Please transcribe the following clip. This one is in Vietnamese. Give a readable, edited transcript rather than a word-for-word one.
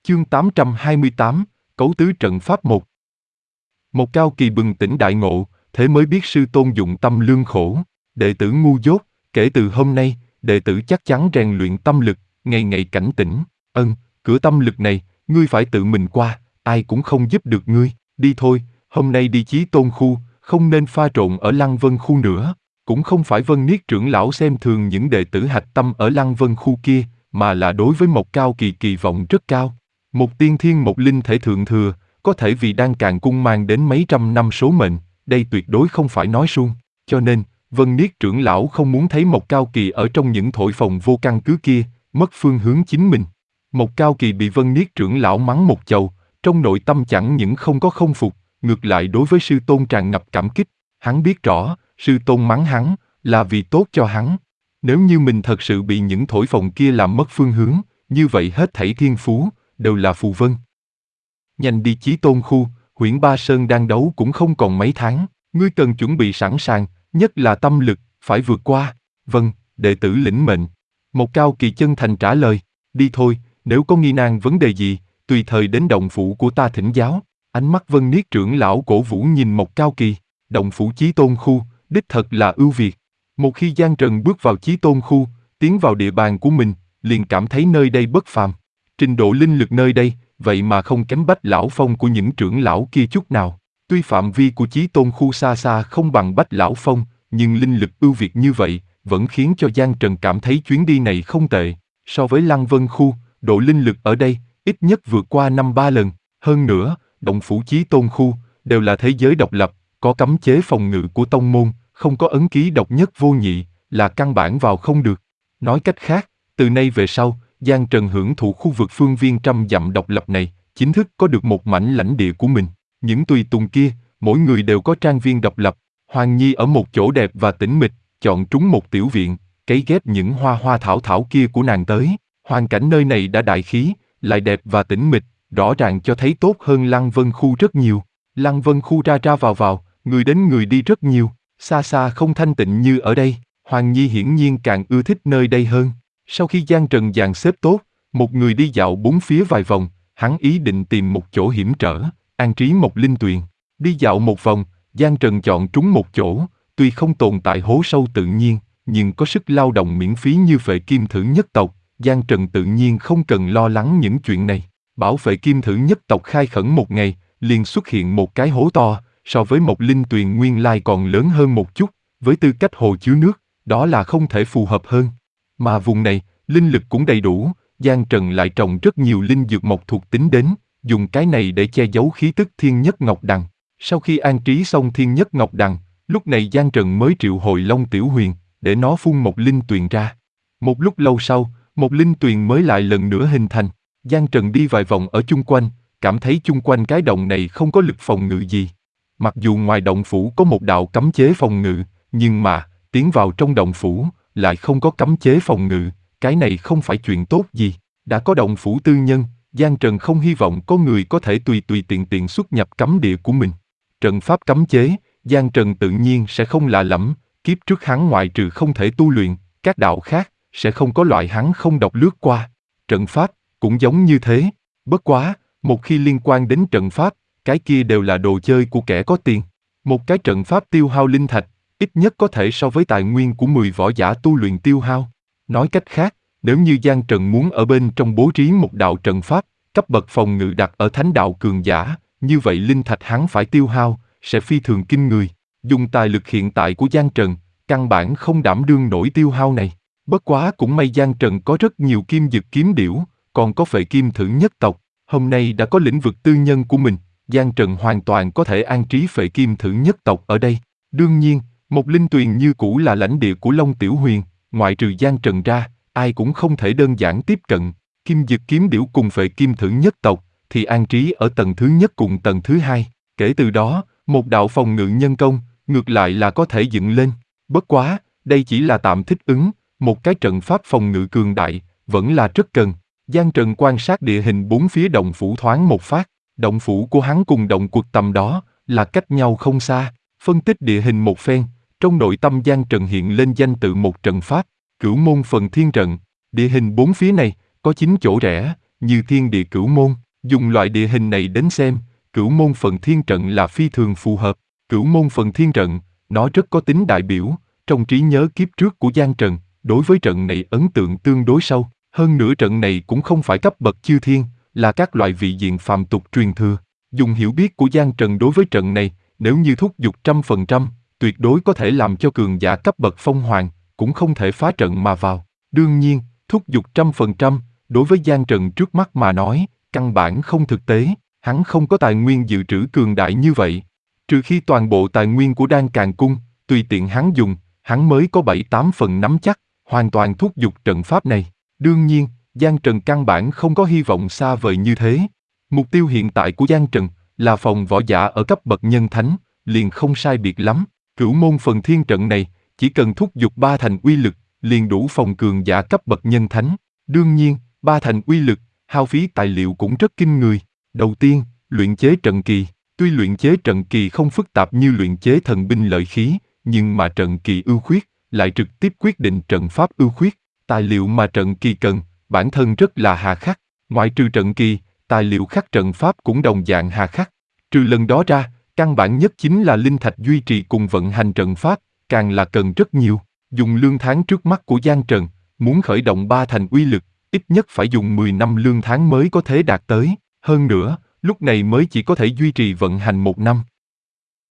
Chương 828, Cấu tứ trận pháp 1. Một Cao Kỳ bừng tỉnh đại ngộ, thế mới biết sư tôn dụng tâm lương khổ. Đệ tử ngu dốt, kể từ hôm nay, đệ tử chắc chắn rèn luyện tâm lực, ngày ngày cảnh tỉnh. Cửa tâm lực này, ngươi phải tự mình qua, ai cũng không giúp được ngươi. Đi thôi, hôm nay đi Chí Tôn khu, không nên pha trộn ở Lăng Vân khu nữa. Cũng không phải Vân Niết trưởng lão xem thường những đệ tử hạch tâm ở Lăng Vân khu kia, mà là đối với một Cao Kỳ kỳ vọng rất cao. Một tiên thiên một linh thể thượng thừa, có thể vì Đan Càn Cung mang đến mấy trăm năm số mệnh, đây tuyệt đối không phải nói suông. Cho nên, Vân Niết trưởng lão không muốn thấy một Cao Kỳ ở trong những thổi phồng vô căn cứ kia, mất phương hướng chính mình. Một Cao Kỳ bị Vân Niết trưởng lão mắng một chầu, trong nội tâm chẳng những không có không phục, ngược lại đối với sư tôn tràn ngập cảm kích. Hắn biết rõ, sư tôn mắng hắn, là vì tốt cho hắn. Nếu như mình thật sự bị những thổi phồng kia làm mất phương hướng, như vậy hết thảy thiên phú đều là phù vân. Nhanh đi Chí Tôn khu, Huyễn Ba Sơn đang đấu cũng không còn mấy tháng, ngươi cần chuẩn bị sẵn sàng, nhất là tâm lực, phải vượt qua. Vâng, đệ tử lĩnh mệnh. Một Cao Kỳ chân thành trả lời, đi thôi, nếu có nghi nan vấn đề gì, tùy thời đến động phủ của ta thỉnh giáo. Ánh mắt Vân Niết trưởng lão cổ vũ nhìn một Cao Kỳ, động phủ Chí Tôn khu, đích thật là ưu việt. Một khi Giang Trần bước vào Chí Tôn khu, tiến vào địa bàn của mình, liền cảm thấy nơi đây bất phàm. Trình độ linh lực nơi đây, vậy mà không kém Bách Lão Phong của những trưởng lão kia chút nào. Tuy phạm vi của Chí Tôn khu xa xa không bằng Bách Lão Phong, nhưng linh lực ưu việt như vậy, vẫn khiến cho Giang Trần cảm thấy chuyến đi này không tệ. So với Lăng Vân khu, độ linh lực ở đây, ít nhất vượt qua 5-3 lần. Hơn nữa, động phủ Chí Tôn khu, đều là thế giới độc lập, có cấm chế phòng ngự của tông môn, không có ấn ký độc nhất vô nhị, là căn bản vào không được. Nói cách khác, từ nay về sau, Giang Trần hưởng thụ khu vực phương viên 100 dặm độc lập này, chính thức có được một mảnh lãnh địa của mình. Những tùy tùng kia, mỗi người đều có trang viên độc lập. Hoàng Nhi ở một chỗ đẹp và tĩnh mịch, chọn trúng một tiểu viện, cấy ghép những hoa hoa thảo thảo kia của nàng tới. Hoàn cảnh nơi này đã đại khí, lại đẹp và tĩnh mịch, rõ ràng cho thấy tốt hơn Lăng Vân khu rất nhiều. Lăng Vân khu ra ra vào, người đến người đi rất nhiều, xa xa không thanh tịnh như ở đây. Hoàng Nhi hiển nhiên càng ưa thích nơi đây hơn. Sau khi Giang Trần dàn xếp tốt, một người đi dạo bốn phía vài vòng, hắn ý định tìm một chỗ hiểm trở, an trí một linh tuyền. Đi dạo một vòng, Giang Trần chọn trúng một chỗ, tuy không tồn tại hố sâu tự nhiên, nhưng có sức lao động miễn phí như Phệ Kim Thử nhất tộc, Giang Trần tự nhiên không cần lo lắng những chuyện này. Bảo Phệ Kim Thử nhất tộc khai khẩn một ngày, liền xuất hiện một cái hố to, so với một linh tuyền nguyên lai còn lớn hơn một chút, với tư cách hồ chứa nước, đó là không thể phù hợp hơn. Mà vùng này, linh lực cũng đầy đủ, Giang Trần lại trồng rất nhiều linh dược mộc thuộc tính đến, dùng cái này để che giấu khí tức Thiên Nhất Ngọc Đằng. Sau khi an trí xong Thiên Nhất Ngọc Đằng, lúc này Giang Trần mới triệu hồi Long Tiểu Huyền, để nó phun một linh tuyền ra. Một lúc lâu sau, một linh tuyền mới lại lần nữa hình thành. Giang Trần đi vài vòng ở chung quanh, cảm thấy chung quanh cái động này không có lực phòng ngự gì. Mặc dù ngoài động phủ có một đạo cấm chế phòng ngự, nhưng mà, tiến vào trong động phủ, lại không có cấm chế phòng ngự, cái này không phải chuyện tốt gì. Đã có động phủ tư nhân, Giang Trần không hy vọng có người có thể tùy tiện xuất nhập cấm địa của mình. Trận pháp cấm chế, Giang Trần tự nhiên sẽ không lạ lẫm, kiếp trước hắn ngoại trừ không thể tu luyện, các đạo khác, sẽ không có loại hắn không đọc lướt qua. Trận pháp, cũng giống như thế. Bất quá, một khi liên quan đến trận pháp, cái kia đều là đồ chơi của kẻ có tiền. Một cái trận pháp tiêu hao linh thạch, ít nhất có thể so với tài nguyên của 10 võ giả tu luyện tiêu hao. Nói cách khác, nếu như Giang Trần muốn ở bên trong bố trí một đạo trận pháp, cấp bậc phòng ngự đặt ở thánh đạo cường giả, như vậy linh thạch hắn phải tiêu hao, sẽ phi thường kinh người. Dùng tài lực hiện tại của Giang Trần, căn bản không đảm đương nổi tiêu hao này. Bất quá cũng may Giang Trần có rất nhiều kim dực kiếm điểu, còn có Phệ Kim Thử nhất tộc. Hôm nay đã có lĩnh vực tư nhân của mình, Giang Trần hoàn toàn có thể an trí Phệ Kim Thử nhất tộc ở đây. Đương nhiên, một linh tuyền như cũ là lãnh địa của Long Tiểu Huyền, ngoại trừ Giang Trần ra, ai cũng không thể đơn giản tiếp cận. Kim dực kiếm điểu cùng Phệ Kim Thử nhất tộc, thì an trí ở tầng thứ nhất cùng tầng thứ hai. Kể từ đó, một đạo phòng ngự nhân công, ngược lại là có thể dựng lên. Bất quá, đây chỉ là tạm thích ứng, một cái trận pháp phòng ngự cường đại, vẫn là rất cần. Giang Trần quan sát địa hình bốn phía động phủ thoáng một phát, động phủ của hắn cùng động quật tầm đó, là cách nhau không xa. Phân tích địa hình một phen, trong nội tâm Giang Trần hiện lên danh tự một trận pháp, Cửu Môn Phần Thiên Trận. Địa hình bốn phía này, có 9 chỗ rẽ, như thiên địa cửu môn. Dùng loại địa hình này đến xem, cửu môn phần thiên trận là phi thường phù hợp. Cửu môn phần thiên trận, nó rất có tính đại biểu, trong trí nhớ kiếp trước của Giang Trần, đối với trận này ấn tượng tương đối sâu. Hơn nữa trận này cũng không phải cấp bậc chư thiên, là các loại vị diện phàm tục truyền thừa. Dùng hiểu biết của Giang Trần đối với trận này, nếu như thúc giục 100%, tuyệt đối có thể làm cho cường giả cấp bậc phong hoàng, cũng không thể phá trận mà vào. Đương nhiên, thúc giục 100%, đối với Giang Trần trước mắt mà nói, căn bản không thực tế, hắn không có tài nguyên dự trữ cường đại như vậy. Trừ khi toàn bộ tài nguyên của Đan Càn Cung, tùy tiện hắn dùng, hắn mới có 7-8 phần nắm chắc, hoàn toàn thúc giục trận pháp này. Đương nhiên, Giang Trần căn bản không có hy vọng xa vời như thế. Mục tiêu hiện tại của Giang Trần là phòng võ giả ở cấp bậc nhân thánh, liền không sai biệt lắm. Cửu môn phần thiên trận này, chỉ cần thúc giục 3 thành uy lực, liền đủ phòng cường giả cấp bậc nhân thánh. Đương nhiên, 3 thành uy lực, hao phí tài liệu cũng rất kinh người. Đầu tiên, luyện chế trận kỳ. Tuy luyện chế trận kỳ không phức tạp như luyện chế thần binh lợi khí, nhưng mà trận kỳ ưu khuyết lại trực tiếp quyết định trận pháp ưu khuyết. Tài liệu mà trận kỳ cần, bản thân rất là hà khắc. Ngoại trừ trận kỳ, tài liệu khắc trận pháp cũng đồng dạng hà khắc. Trừ lần đó ra, căn bản nhất chính là linh thạch duy trì cùng vận hành trận pháp, càng là cần rất nhiều. Dùng lương tháng trước mắt của Giang Trần, muốn khởi động 3 thành uy lực, ít nhất phải dùng 10 năm lương tháng mới có thể đạt tới. Hơn nữa, lúc này mới chỉ có thể duy trì vận hành 1 năm.